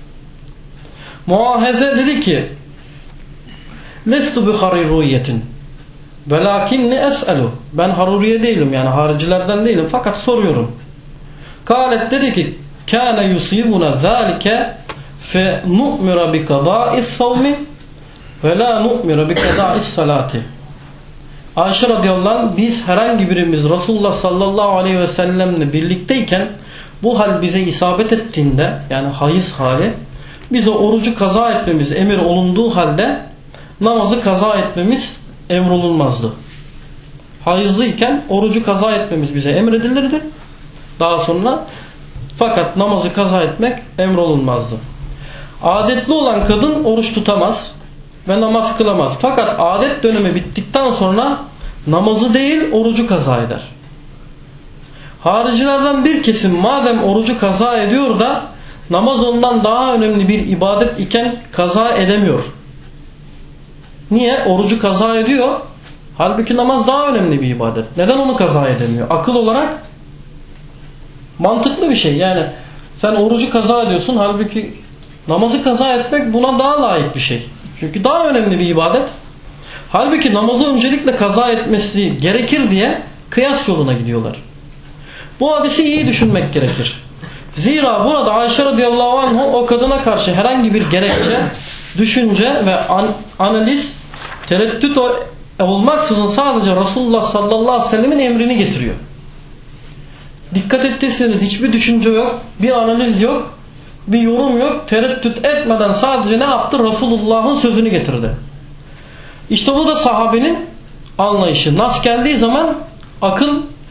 Muahaze dedi ki lestu bi haririyetin velakinni es'elu, ben haruriye değilim, yani haricilerden değilim, fakat soruyorum. Kâlet, dedi ki kâne yusibuna zâlike fe nu'mira bi kadâ'is savmi ve la nu'mira bi kadâ'is salati. Ayşe radıyallahu anh, biz herhangi birimiz Resulullah sallallahu aleyhi ve sellemle birlikteyken bu hal bize isabet ettiğinde, yani hayız hali, bize orucu kaza etmemiz emir olunduğu halde namazı kaza etmemiz emrolunmazdı. Hayızlıyken orucu kaza etmemiz bize emredilirdi. Daha sonra fakat namazı kaza etmek emrolunmazdı. Adetli olan kadın oruç tutamaz ve namaz kılamaz. Fakat adet dönemi bittikten sonra namazı değil orucu kaza eder. Haricilerden bir kesim madem orucu kaza ediyor da namaz ondan daha önemli bir ibadet iken kaza edemiyor. Niye? Orucu kaza ediyor. Halbuki namaz daha önemli bir ibadet. Neden onu kaza edemiyor? Akıl olarak mantıklı bir şey. Yani sen orucu kaza ediyorsun, halbuki namazı kaza etmek buna daha layık bir şey. Çünkü daha önemli bir ibadet. Halbuki namazı öncelikle kaza etmesi gerekir diye kıyas yoluna gidiyorlar. Bu hadisi iyi düşünmek gerekir. Zira burada Ayşe radıyallahu anh o kadına karşı herhangi bir gerekçe, düşünce ve analiz, tereddüt olmaksızın sadece Resulullah sallallahu aleyhi ve sellemin emrini getiriyor. Dikkat ettiyseniz hiçbir düşünce yok, bir analiz yok, bir yorum yok. Tereddüt etmeden sadece ne yaptı? Resulullah'ın sözünü getirdi. İşte bu da sahabenin anlayışı. Nas geldiği zaman akıl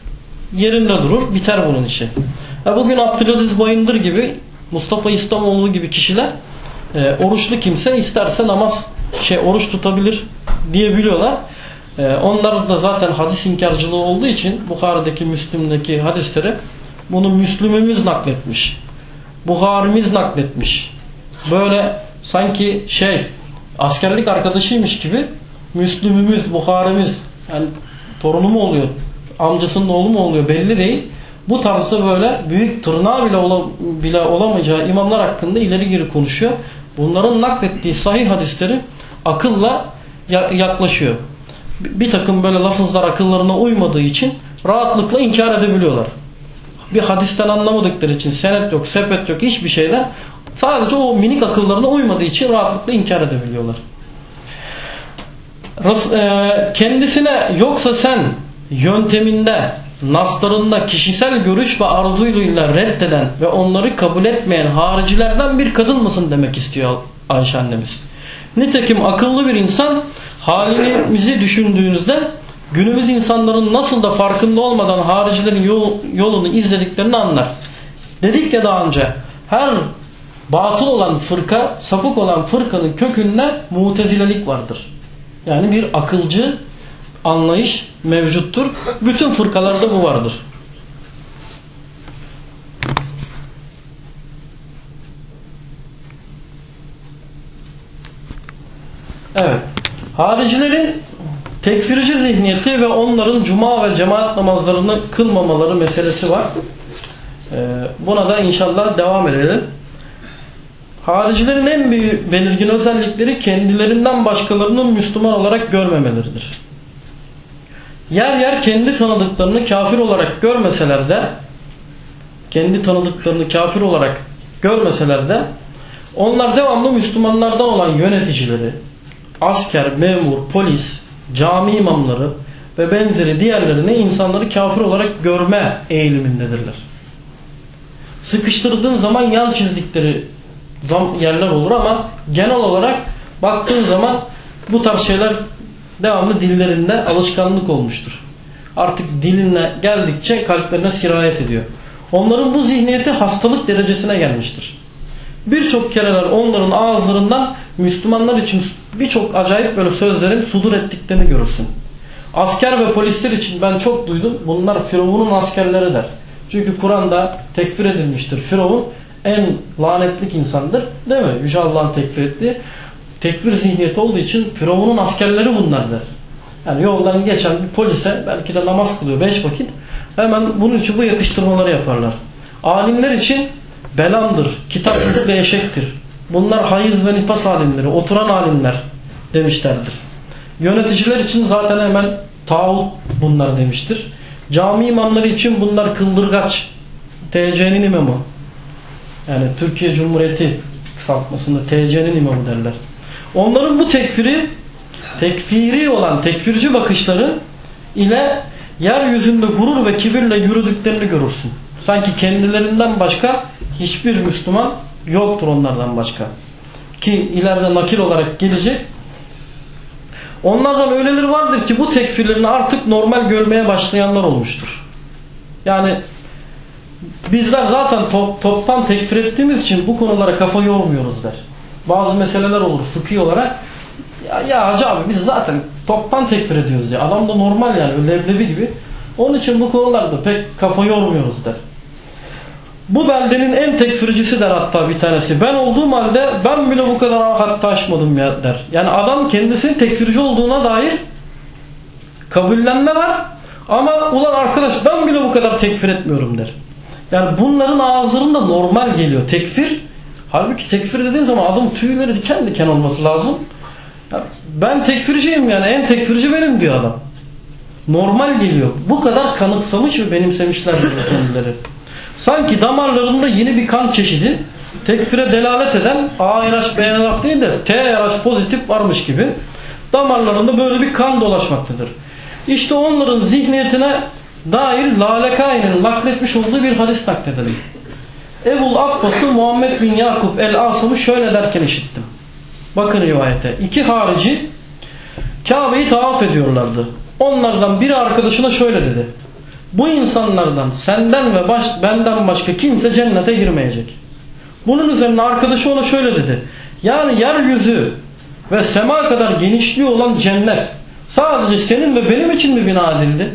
yerinde durur, biter bunun işi. Bugün Abdülaziz Bayındır gibi, Mustafa İslamoğlu gibi kişiler oruçlu kimse isterse oruç tutabilir diyebiliyorlar. Onlar da zaten hadis inkarcılığı olduğu için Buhari'deki, Müslim'deki hadisleri bunu Müslüm'ümüz nakletmiş, Buhari'miz nakletmiş. Böyle sanki askerlik arkadaşıymış gibi Müslüm'ümüz, Buhari'miz, yani torunu mu oluyor, amcasının oğlu mu oluyor belli değil. Bu tarzda böyle büyük tırnağı bile olamayacağı imamlar hakkında ileri geri konuşuyor. Bunların naklettiği sahih hadisleri akılla yaklaşıyor. Bir takım böyle lafızlar akıllarına uymadığı için rahatlıkla inkar edebiliyorlar. Bir hadisten anlamadıkları için, senet yok, sepet yok, hiçbir şeyden, sadece o minik akıllarına uymadığı için rahatlıkla inkar edebiliyorlar. Kendisine yoksa sen yönteminde, naslarında kişisel görüş ve arzuyla reddeden ve onları kabul etmeyen haricilerden bir kadın mısın demek istiyor Ayşe annemiz. Nitekim akıllı bir insan halimizi düşündüğünüzde günümüz insanların nasıl da farkında olmadan haricilerin yolunu izlediklerini anlar. Dedik ya daha önce, her batıl olan fırka, sapık olan fırkanın kökünde mutezilelik vardır. Yani bir akılcı anlayış mevcuttur. Bütün fırkalarda bu vardır. Evet. Haricilerin tekfirci zihniyeti ve onların cuma ve cemaat namazlarını kılmamaları meselesi var. Buna da inşallah devam edelim. Haricilerin en büyük belirgin özellikleri kendilerinden başkalarının Müslüman olarak görmemeleridir. Yer yer kendi tanıdıklarını kafir olarak görmeseler de onlar devamlı Müslümanlardan olan yöneticileri, asker, memur, polis, cami imamları ve benzeri diğerlerini insanları kafir olarak görme eğilimindedirler. Sıkıştırdığın zaman yan çizdikleri yerler olur ama genel olarak baktığın zaman bu tarz şeyler devamlı dillerinde alışkanlık olmuştur. Artık diline geldikçe kalplerine sirayet ediyor. Onların bu zihniyeti hastalık derecesine gelmiştir. Birçok kereler onların ağızlarından Müslümanlar için birçok acayip böyle sözlerin sudur ettiklerini görürsün. Asker ve polisler için ben çok duydum. Bunlar Firavun'un askerleri der. Çünkü Kur'an'da tekfir edilmiştir. Firavun en lanetlik insandır. Değil mi? Yüce Allah'ın tekfir ettiği. Tekfir zihniyeti olduğu için Firavun'un askerleri bunlar der. Yani yoldan geçen bir polise belki de namaz kılıyor 5 vakit. Hemen bunun için bu yakıştırmaları yaparlar. Alimler için belamdır, kitap ve eşektir. Bunlar hayız ve nifas alimleri, oturan alimler demişlerdir. Yöneticiler için zaten hemen tağut bunlar demiştir. Cami imamları için bunlar kıldırgaç, TC'nin imamı. Yani Türkiye Cumhuriyeti kısaltmasında TC'nin imamı derler. Onların bu tekfiri olan tekfirci bakışları ile yeryüzünde gurur ve kibirle yürüdüklerini görürsün. Sanki kendilerinden başka hiçbir Müslüman yoktur onlardan başka. Ki ileride nakil olarak gelecek. Onlardan öyleleri vardır ki bu tekfirlerini artık normal görmeye başlayanlar olmuştur. Yani bizler zaten toptan tekfir ettiğimiz için bu konulara kafa yormuyoruz der. Bazı meseleler olur fıkhi olarak. Ya hacı abi biz zaten toptan tekfir ediyoruz diye. Adam da normal yani leblebi gibi. Onun için bu konularda pek kafa yormuyoruz der. Bu beldenin en tekfircisi der hatta bir tanesi. Ben olduğum halde ben bile bu kadar rahat taşmadım ya der. Yani adam kendisinin tekfirci olduğuna dair kabullenme var. Ama ulan arkadaş ben bile bu kadar tekfir etmiyorum der. Yani bunların ağızlarında normal geliyor tekfir. Halbuki tekfir dediğin zaman adam tüyleri diken diken olması lazım. Ya ben tekfirciyim yani en tekfirci benim diyor adam. Normal geliyor. Bu kadar kanıksamış ve benimsemişlerdir kendileri. Sanki damarlarında yeni bir kan çeşidi tekfire delalet eden A-RH B-RH değil de T-RH pozitif varmış gibi damarlarında böyle bir kan dolaşmaktadır. İşte onların zihniyetine dair Lalekai'nin nakletmiş olduğu bir hadis nakledelim. Ebul Affas'ı Muhammed bin Yakup el-Asım'ı şöyle derken işittim. Bakın rivayete. 2 harici Kabe'yi tavaf ediyorlardı. Onlardan biri arkadaşına şöyle dedi. bu insanlardan senden ve benden başka kimse cennete girmeyecek. Bunun üzerine arkadaşı ona şöyle dedi. Yani yeryüzü ve sema kadar genişliği olan cennet sadece senin ve benim için mi bina edildi?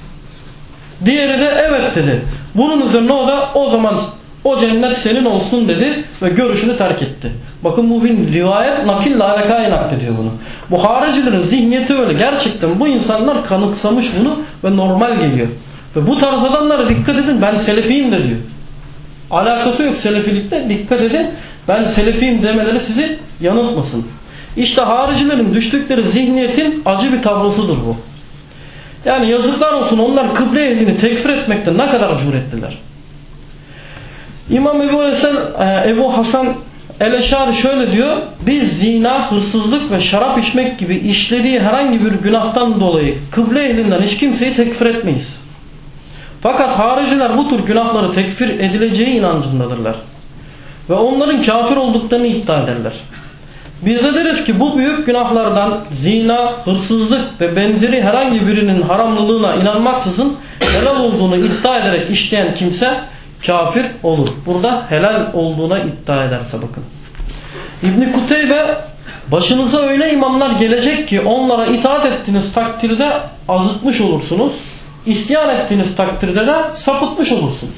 Diğeri de evet dedi. Bunun üzerine o da o zaman o cennet senin olsun dedi ve görüşünü terk etti. Bakın bu bir rivayet, nakille alakayı naklediyor bunu. Bu haricilerin zihniyeti öyle. Gerçekten bu insanlar kanıksamış bunu ve normal geliyor. Ve bu tarz adamlara dikkat edin, ben selefiyim de diyor. Alakası yok selefilikte, dikkat edin, ben selefiyim demeleri sizi yanıltmasın. İşte haricilerin düştükleri zihniyetin acı bir tablosudur bu. Yani yazıklar olsun, onlar kıble ehlini tekfir etmekte ne kadar cüretliler. İmam Ebu Hasan El-Eşari şöyle diyor. Biz zina, hırsızlık ve şarap içmek gibi işlediği herhangi bir günahtan dolayı kıble ehlinden hiç kimseyi tekfir etmeyiz. Fakat hariciler bu tür günahları tekfir edileceği inancındadırlar. Ve onların kafir olduklarını iddia ederler. Biz de deriz ki bu büyük günahlardan zina, hırsızlık ve benzeri herhangi birinin haramlılığına inanmaksızın helal olduğunu iddia ederek işleyen kimse kafir olur. Burada helal olduğuna iddia ederse bakın. İbn Kuteybe başınıza öyle imamlar gelecek ki onlara itaat ettiğiniz takdirde azıtmış olursunuz. İsyan ettiğiniz takdirde de sapıtmış olursunuz.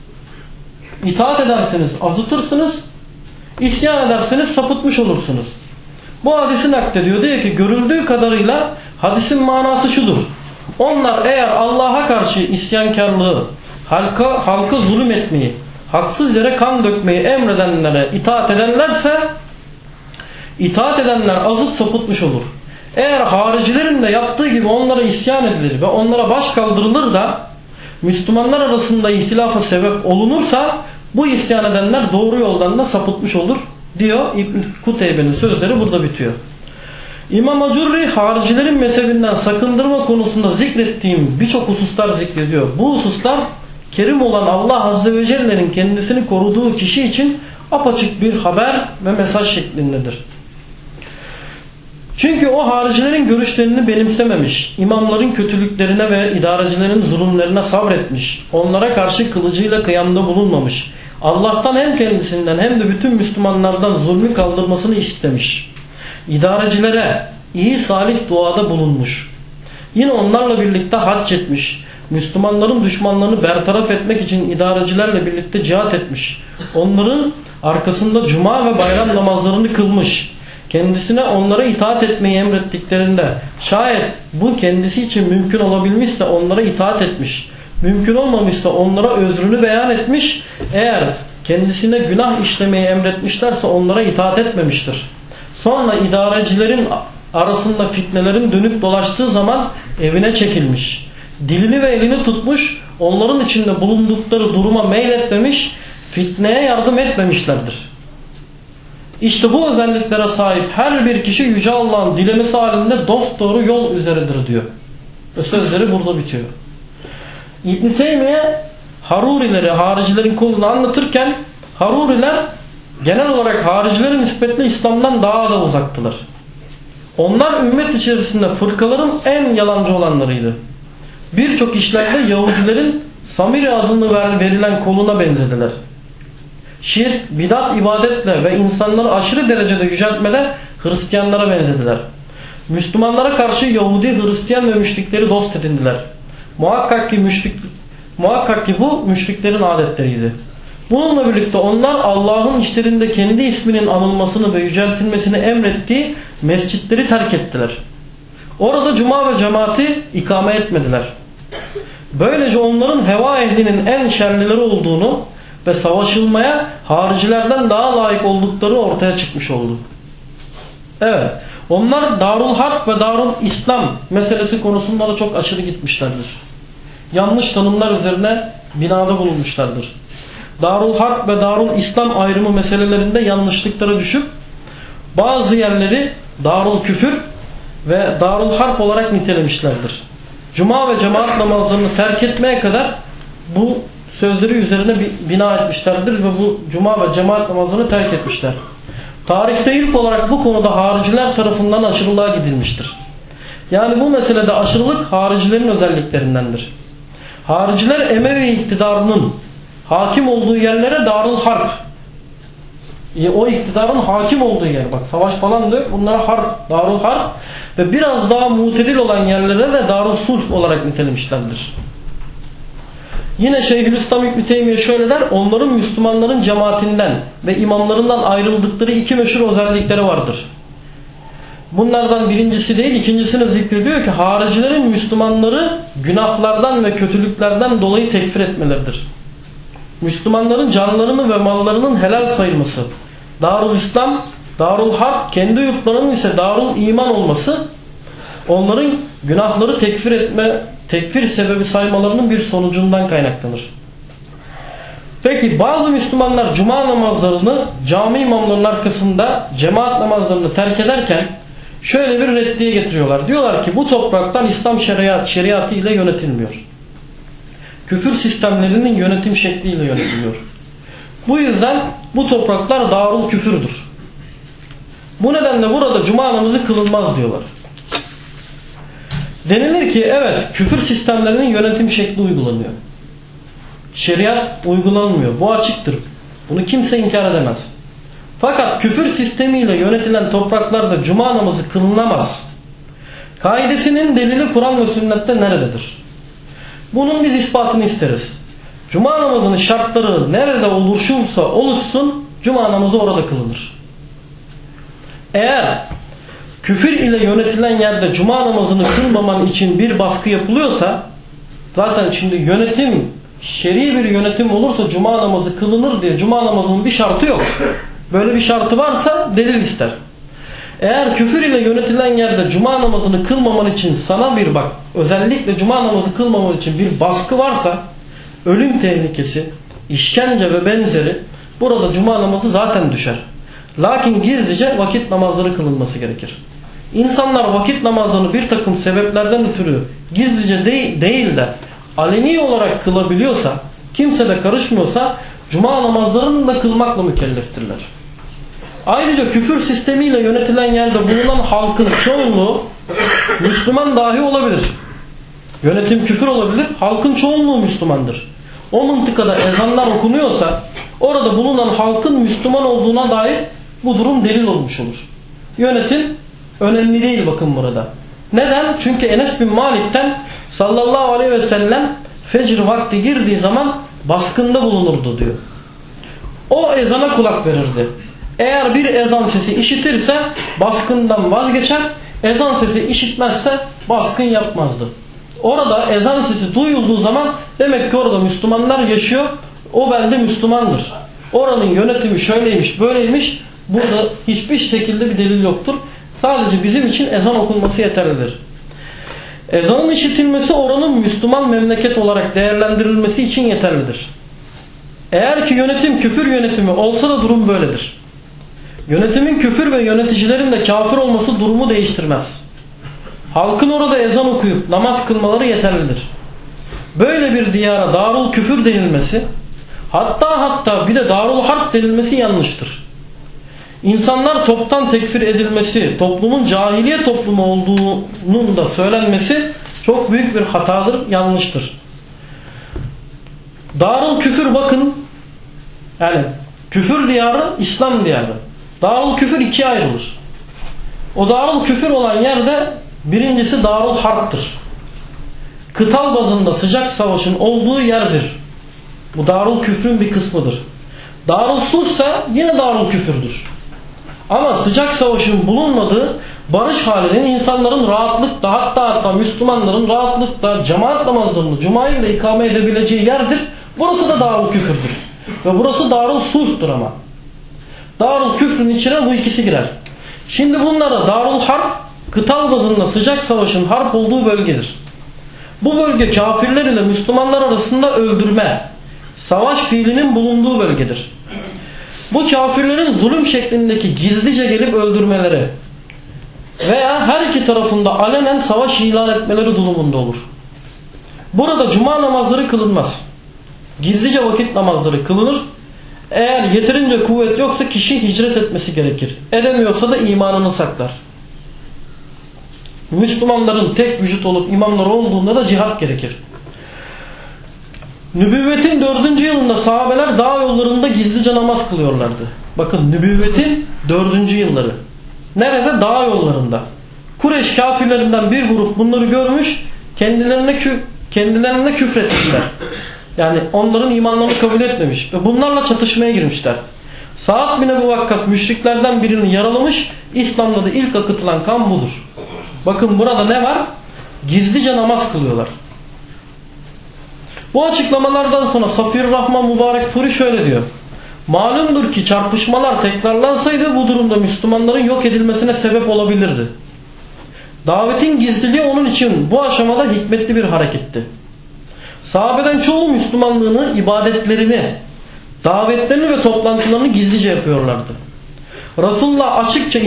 İtaat ederseniz azıtırsınız, isyan ederseniz sapıtmış olursunuz. Bu hadisi naklediyor. Diyor ki görüldüğü kadarıyla hadisin manası şudur. Onlar eğer Allah'a karşı isyankarlığı, halka zulüm etmeyi, haksız yere kan dökmeyi emredenlere itaat edenlerse itaat edenler azıt sapıtmış olur. Eğer haricilerin de yaptığı gibi onlara isyan edilir ve onlara baş kaldırılır da Müslümanlar arasında ihtilafa sebep olunursa bu isyan edenler doğru yoldan da sapıtmış olur diyor. İbn Kuteybe'nin sözleri burada bitiyor. İmam Acurri haricilerin mezhebinden sakındırma konusunda zikrettiğim birçok hususlar zikrediyor. Bu hususlar kerim olan Allah Azze ve Celle'nin kendisini koruduğu kişi için apaçık bir haber ve mesaj şeklindedir. Çünkü o haricilerin görüşlerini benimsememiş, imamların kötülüklerine ve idarecilerin zulümlerine sabretmiş, onlara karşı kılıcıyla kıyamda bulunmamış, Allah'tan hem kendisinden hem de bütün Müslümanlardan zulmü kaldırmasını istemiş, idarecilere iyi salih duada bulunmuş, yine onlarla birlikte hac etmiş, Müslümanların düşmanlarını bertaraf etmek için idarecilerle birlikte cihat etmiş, onların arkasında cuma ve bayram namazlarını kılmış, kendisine onlara itaat etmeyi emrettiklerinde şayet bu kendisi için mümkün olabilmişse onlara itaat etmiş, mümkün olmamışsa onlara özrünü beyan etmiş, eğer kendisine günah işlemeyi emretmişlerse onlara itaat etmemiştir. Sonra idarecilerin arasında fitnelerin dönüp dolaştığı zaman evine çekilmiş, dilini ve elini tutmuş, onların içinde bulundukları duruma meyletmemiş, fitneye yardım etmemişlerdir. İşte bu özelliklere sahip her bir kişi Yüce Allah'ın dilemesi halinde dosdoğru yol üzeredir diyor. Ve sözleri burada bitiyor. İbn Teymiye Harurileri, haricilerin kolunu anlatırken Haruriler genel olarak haricilerin nispetle İslam'dan daha da uzaktılar. Onlar ümmet içerisinde fırkaların en yalancı olanlarıydı. Birçok işlerde Yahudilerin Samiri adını verilen koluna benzediler. Şirk, bidat ibadetle ve insanları aşırı derecede yüceltmede Hristiyanlara benzediler. Müslümanlara karşı Yahudi, Hristiyan ve müşrikleri dost edindiler. Muhakkak ki bu müşriklerin adetleriydi. Bununla birlikte onlar Allah'ın işlerinde kendi isminin anılmasını ve yüceltilmesini emrettiği mescitleri terk ettiler. Orada cuma ve cemaati ikame etmediler. Böylece onların heva ehlinin en şerlileri olduğunu ve savaşılmaya haricilerden daha layık oldukları ortaya çıkmış oldu. Evet, onlar Darul Harp ve Darul İslam meselesi konusunda da çok aşırı gitmişlerdir. Yanlış tanımlar üzerine binada bulunmuşlardır. Darul Harp ve Darul İslam ayrımı meselelerinde yanlışlıklara düşüp bazı yerleri Darul Küfür ve Darul Harp olarak nitelemişlerdir. Cuma ve cemaat namazlarını terk etmeye kadar bu sözleri üzerine bina etmişlerdir ve bu cuma ve cemaat namazını terk etmişler. Tarihte ilk olarak bu konuda hariciler tarafından aşırılığa gidilmiştir. Yani bu meselede aşırılık haricilerin özelliklerindendir. Hariciler Emevi iktidarının hakim olduğu yerlere Darul Harp, o iktidarın hakim olduğu yer, bak savaş falan da yok, bunlara harp, Darul Harp, ve biraz daha mutedil olan yerlere de Darul Sulh olarak nitelemişlerdir. Yine Şeyhülislam İbn Teymiye şöyle der: onların Müslümanların cemaatinden ve imamlarından ayrıldıkları iki meşhur özellikleri vardır. Bunlardan birincisi değil, ikincisini zikrediyor ki haricilerin Müslümanları günahlardan ve kötülüklerden dolayı tekfir etmeleridir. Müslümanların canlarını ve mallarının helal sayılması, Darul İslam, Darul Harp, kendi yurtlarının ise Darul İman olması, onların günahları tekfir sebebi saymalarının bir sonucundan kaynaklanır. Peki bazı Müslümanlar cuma namazlarını cami imamlarının arkasında cemaat namazlarını terk ederken şöyle bir reddiye getiriyorlar. Diyorlar ki bu topraktan İslam şeriatı ile yönetilmiyor. Küfür sistemlerinin yönetim şekliyle yönetiliyor. Bu yüzden bu topraklar darul küfürdür. Bu nedenle burada cuma namazı kılınmaz diyorlar. Denilir ki evet, küfür sistemlerinin yönetim şekli uygulanıyor. Şeriat uygulanmıyor. Bu açıktır. Bunu kimse inkar edemez. Fakat küfür sistemiyle yönetilen topraklarda cuma namazı kılınamaz kaidesinin delili Kur'an ve sünnette nerededir? Bunun biz ispatını isteriz. Cuma namazının şartları nerede oluşursa oluşsun cuma namazı orada kılınır. Eğer küfür ile yönetilen yerde cuma namazını kılmaman için bir baskı yapılıyorsa, zaten şimdi yönetim şer'i bir yönetim olursa cuma namazı kılınır diye cuma namazının bir şartı yok. Böyle bir şartı varsa delil ister. Eğer küfür ile yönetilen yerde cuma namazını kılmaman için sana bir bak, özellikle cuma namazı kılmaman için bir baskı varsa, ölüm tehlikesi, işkence ve benzeri, burada cuma namazı zaten düşer. Lakin gizlice vakit namazları kılınması gerekir. İnsanlar vakit namazlarını bir takım sebeplerden ötürü gizlice değil de aleni olarak kılabiliyorsa, kimse de karışmıyorsa cuma namazlarını da kılmakla mükelleftirler. Ayrıca küfür sistemiyle yönetilen yerde bulunan halkın çoğunluğu Müslüman dahi olabilir. Yönetim küfür olabilir, halkın çoğunluğu Müslümandır. O mıntıkada ezanlar okunuyorsa orada bulunan halkın Müslüman olduğuna dair bu durum delil olmuş olur. Yönetim önemli değil bakın burada. Neden? Çünkü Enes bin Malik'ten sallallahu aleyhi ve sellem fecr vakti girdiği zaman baskında bulunurdu diyor. O ezana kulak verirdi. Eğer bir ezan sesi işitirse baskından vazgeçer, ezan sesi işitmezse baskın yapmazdı. Orada ezan sesi duyulduğu zaman demek ki orada Müslümanlar yaşıyor, o belde Müslümandır. Oranın yönetimi şöyleymiş böyleymiş, burada hiçbir şekilde bir delil yoktur. Sadece bizim için ezan okunması yeterlidir. Ezanın işitilmesi oranın Müslüman memleket olarak değerlendirilmesi için yeterlidir. Eğer ki yönetim küfür yönetimi olsa da durum böyledir. Yönetimin küfür ve yöneticilerin de kafir olması durumu değiştirmez. Halkın orada ezan okuyup namaz kılmaları yeterlidir. Böyle bir diyara darul küfür denilmesi, hatta bir de darul harp denilmesi yanlıştır. İnsanlar toptan tekfir edilmesi, toplumun cahiliye toplumu olduğunun da söylenmesi çok büyük bir hatadır, yanlıştır. Darul küfür bakın, yani küfür diyarı, İslam diyarı. Darul küfür ikiye ayrılır. O darul küfür olan yerde birincisi darul harptır. Kıtal bazında sıcak savaşın olduğu yerdir. Bu darul küfrün bir kısmıdır. Darul sulh ise yine darul küfürdür. Ama sıcak savaşın bulunmadığı barış halinin insanların rahatlıkla hatta Müslümanların rahatlıkla cemaat namazlarını cuma ile ikame edebileceği yerdir. Burası da darul küfürdür. Ve burası darul sulh'tur ama. Darul küfrün içine bu ikisi girer. Şimdi bunlara darul harp, kıtal bazında sıcak savaşın harp olduğu bölgedir. Bu bölge kafirler ile Müslümanlar arasında öldürme, savaş fiilinin bulunduğu bölgedir. Bu kafirlerin zulüm şeklindeki gizlice gelip öldürmeleri veya her iki tarafında alenen savaş ilan etmeleri durumunda olur. Burada cuma namazları kılınmaz. Gizlice vakit namazları kılınır. Eğer yeterince kuvvet yoksa kişi hicret etmesi gerekir. Edemiyorsa da imanını saklar. Müslümanların tek vücut olup imamları olduğunda da cihat gerekir. Nübüvvetin 4. yılında sahabeler dağ yollarında gizlice namaz kılıyorlardı. Bakın, nübüvvetin 4. yılları. Nerede? Dağ yollarında. Kureyş kafirlerinden bir grup bunları görmüş, kendilerine küfretmişler. Yani onların imanlarını kabul etmemiş ve bunlarla çatışmaya girmişler. Sa'd bin Ebu Vakkas müşriklerden birini yaralamış, İslam'da da ilk akıtılan kan budur. Bakın, burada ne var? Gizlice namaz kılıyorlar. Bu açıklamalardan sonra Safir Rahman Mübarek Furi şöyle diyor. Malumdur ki çarpışmalar tekrarlansaydı bu durumda Müslümanların yok edilmesine sebep olabilirdi. Davetin gizliliği onun için bu aşamada hikmetli bir hareketti. Sahabeden çoğu Müslümanlığını, ibadetlerini, davetlerini ve toplantılarını gizlice yapıyorlardı. Resulullah açıkça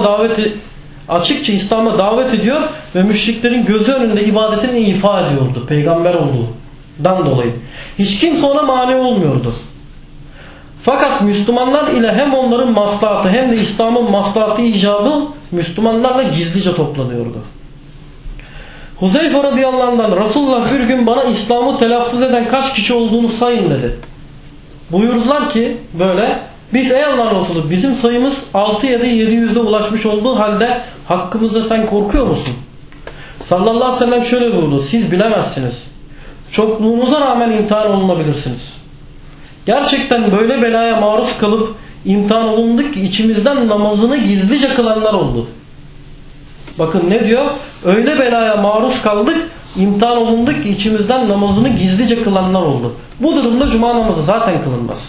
İslam'a davet ediyor ve müşriklerin gözü önünde ibadetini ifa ediyordu, peygamber olduğundan dolayı. Hiç kimse ona mani olmuyordu. Fakat Müslümanlar ile hem onların maslahatı hem de İslam'ın maslahatı icabı Müslümanlarla gizlice toplanıyordu. Huzeyfe radıyallahu anh'dan Resulullah bir gün bana İslam'ı telaffuz eden kaç kişi olduğunu sayın dedi. Buyurdular ki böyle, biz ey Allah'ın Resulü bizim sayımız 6 ya da 700'e ulaşmış olduğu halde hakkımızda sen korkuyor musun? Sallallahu aleyhi ve sellem şöyle buyurdu, siz bilemezsiniz. Çokluğunuza rağmen imtihan olunabilirsiniz. Gerçekten böyle belaya maruz kalıp imtihan olunduk ki içimizden namazını gizlice kılanlar oldu. Bakın ne diyor? Öyle belaya maruz kaldık, imtihan olunduk ki içimizden namazını gizlice kılanlar oldu. Bu durumda cuma namazı zaten kılınmaz.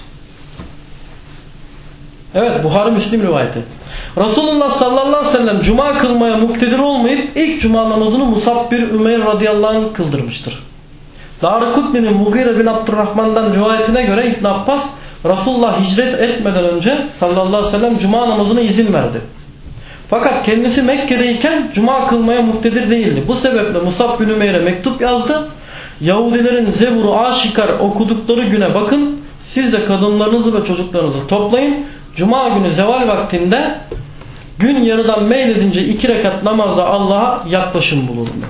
Evet, Buhari Müslim rivayeti. Resulullah sallallahu aleyhi ve sellem cuma kılmaya muktedir olmayıp ilk cuma namazını Musab bin Ümeyr radıyallahu anh kıldırmıştır. Darukutni'nin Mugire bin Abdurrahman'dan rivayetine göre İbn Abbas Resulullah hicret etmeden önce sallallahu aleyhi ve sellem cuma namazına izin verdi. Fakat kendisi Mekke'deyken cuma kılmaya muktedir değildi. Bu sebeple Musab bin Ümeyr'e mektup yazdı. Yahudilerin Zebur'u aşikar okudukları güne bakın. Siz de kadınlarınızı ve çocuklarınızı toplayın. Cuma günü zeval vaktinde gün yarıdan meyledince 2 rekat namazla Allah'a yaklaşın bulundu.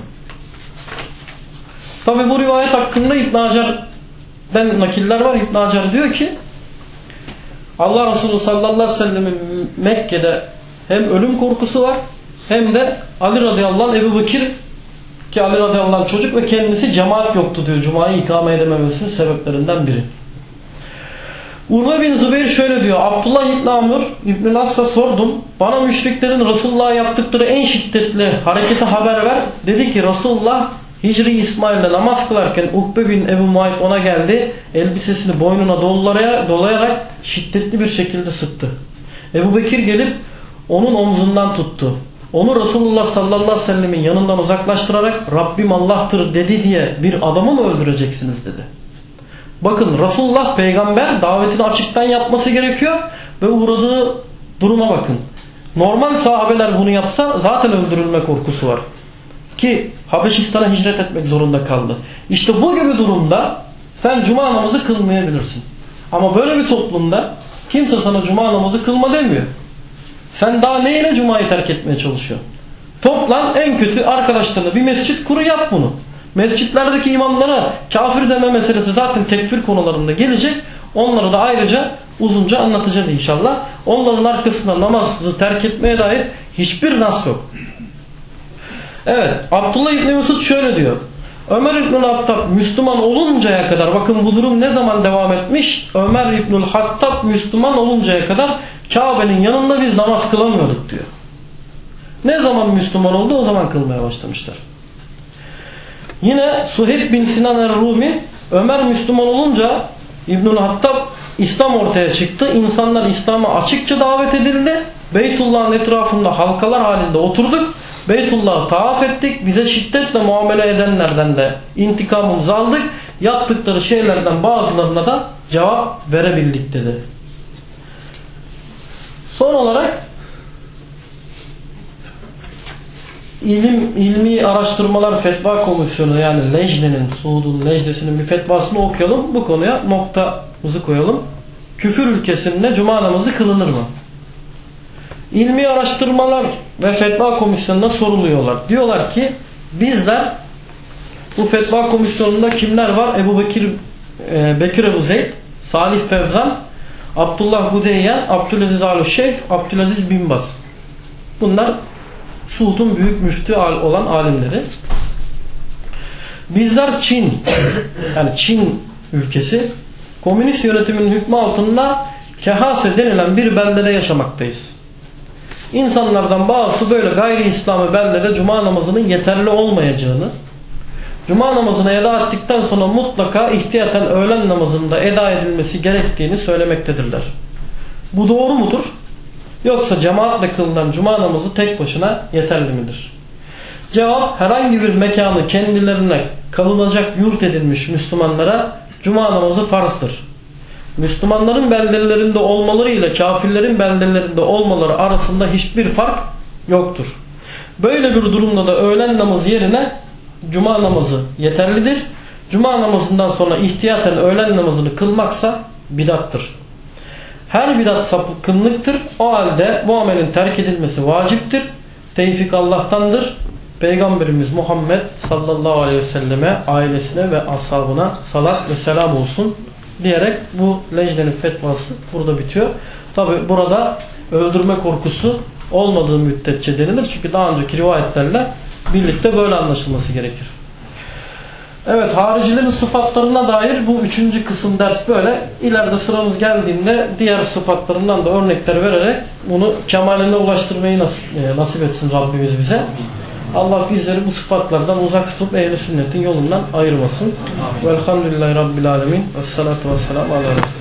Tabi bu rivayet hakkında İbn Hacer'den nakiller var. İbn Hacer diyor ki Allah Resulü sallallahu aleyhi ve sellem'in Mekke'de hem ölüm korkusu var hem de Ali radıyallahu anh, Ebu Bekir ki Ali radıyallahu anh çocuk ve kendisi cemaat yoktu diyor. Cuma'yı ikame edememesinin sebeplerinden biri. Urve bin Zübeyir şöyle diyor. Abdullah İbn Amr İbn As'a sordum. Bana müşriklerin Resulullah'a yaptıkları en şiddetli hareketi haber ver. Dedi ki Resulullah Hicri İsmail'de namaz kılarken Ukbe bin Ebu Muayt ona geldi. Elbisesini boynuna dolayarak şiddetli bir şekilde sıktı. Ebu Bekir gelip onun omzundan tuttu. Onu Resulullah sallallahu aleyhi ve sellemin yanından uzaklaştırarak Rabbim Allah'tır dedi diye bir adamı mı öldüreceksiniz dedi. Bakın, Resulullah peygamber, davetini açıktan yapması gerekiyor ve uğradığı duruma bakın. Normal sahabeler bunu yapsa zaten öldürülme korkusu var. Ki Habeşistan'a hicret etmek zorunda kaldı. İşte bu gibi durumda sen cuma namazı kılmayabilirsin. Ama böyle bir toplumda kimse sana cuma namazı kılma demiyor. Sen daha neyine cumayı terk etmeye çalışıyorsun? Toplan, en kötü arkadaşlarına bir mescit kuru, yap bunu. Mescitlerdeki imamlara kafir deme meselesi zaten tekfir konularında gelecek. Onları da ayrıca uzunca anlatacağız inşallah. Onların arkasında namazı terk etmeye dair hiçbir nas yok. Evet, Abdullah İbni Mesud şöyle diyor. Ömer İbnül Hattab Müslüman oluncaya kadar, bakın bu durum ne zaman devam etmiş? Ömer İbnül Hattab Müslüman oluncaya kadar Kabe'nin yanında biz namaz kılamıyorduk diyor. Ne zaman Müslüman oldu o zaman kılmaya başlamışlar. Yine Suheyb bin Sinan er-Rumi Ömer Müslüman olunca İbnül Hattab İslam ortaya çıktı. İnsanlar İslam'a açıkça davet edildi. Beytullah'ın etrafında halkalar halinde oturduk. Beytullah'ı tavaf ettik. Bize şiddetle muamele edenlerden de intikamımızı aldık. Yaptıkları şeylerden bazılarına da cevap verebildik dedi. Son olarak İlmi Araştırmalar Fetva Komisyonu, yani Lejne'nin, Suud'un Lejnesi'nin bir fetvasını okuyalım. Bu konuya noktamızı koyalım. Küfür ülkesinde cuma namazı kılınır mı? İlmi Araştırmalar ve Fetva Komisyonu'na soruluyorlar. Diyorlar ki bizler, bu Fetva Komisyonu'nda kimler var? Ebu Bekir Bekir Ebu Zeyd, Salih Fevzan, Abdullah Hudeyyen, Abdülaziz Alüşşeyh, Abdülaziz Bin Baz. Bunlar Suud'un büyük müftü olan alimleri. Bizler Çin, yani Çin ülkesi, komünist yönetimin hükmü altında Kehase denilen bir beldede yaşamaktayız. İnsanlardan bazısı böyle gayri İslami beldede cuma namazının yeterli olmayacağını, cuma namazını eda ettikten sonra mutlaka ihtiyaten öğlen namazının da eda edilmesi gerektiğini söylemektedirler. Bu doğru mudur? Yoksa cemaatle kılınan cuma namazı tek başına yeterli midir? Cevap, herhangi bir mekanı kendilerine kalınacak yurt edilmiş Müslümanlara cuma namazı farzdır. Müslümanların beldelerinde olmaları ile kafirlerin beldelerinde olmaları arasında hiçbir fark yoktur. Böyle bir durumda da öğlen namazı yerine cuma namazı yeterlidir. Cuma namazından sonra ihtiyaten öğlen namazını kılmaksa bidattır. Her bidat sapkınlıktır. O halde bu amelin terk edilmesi vaciptir. Tevfik Allah'tandır. Peygamberimiz Muhammed sallallahu aleyhi ve selleme, ailesine ve ashabına salat ve selam olsun diyerek bu lejnenin fetvası burada bitiyor. Tabi burada öldürme korkusu olmadığı müddetçe denilir. Çünkü daha önceki rivayetlerle birlikte böyle anlaşılması gerekir. Evet, haricilerin sıfatlarına dair bu 3. kısım ders böyle. İleride sıramız geldiğinde diğer sıfatlarından da örnekler vererek bunu kemaline ulaştırmayı nasip etsin Rabbimiz bize. Allah bizleri bu sıfatlardan uzak tutup ehl-i sünnetin yolundan ayırmasın. Velhamdülillahi Rabbil alemin. Vessalatu vesselamu ala Resulü.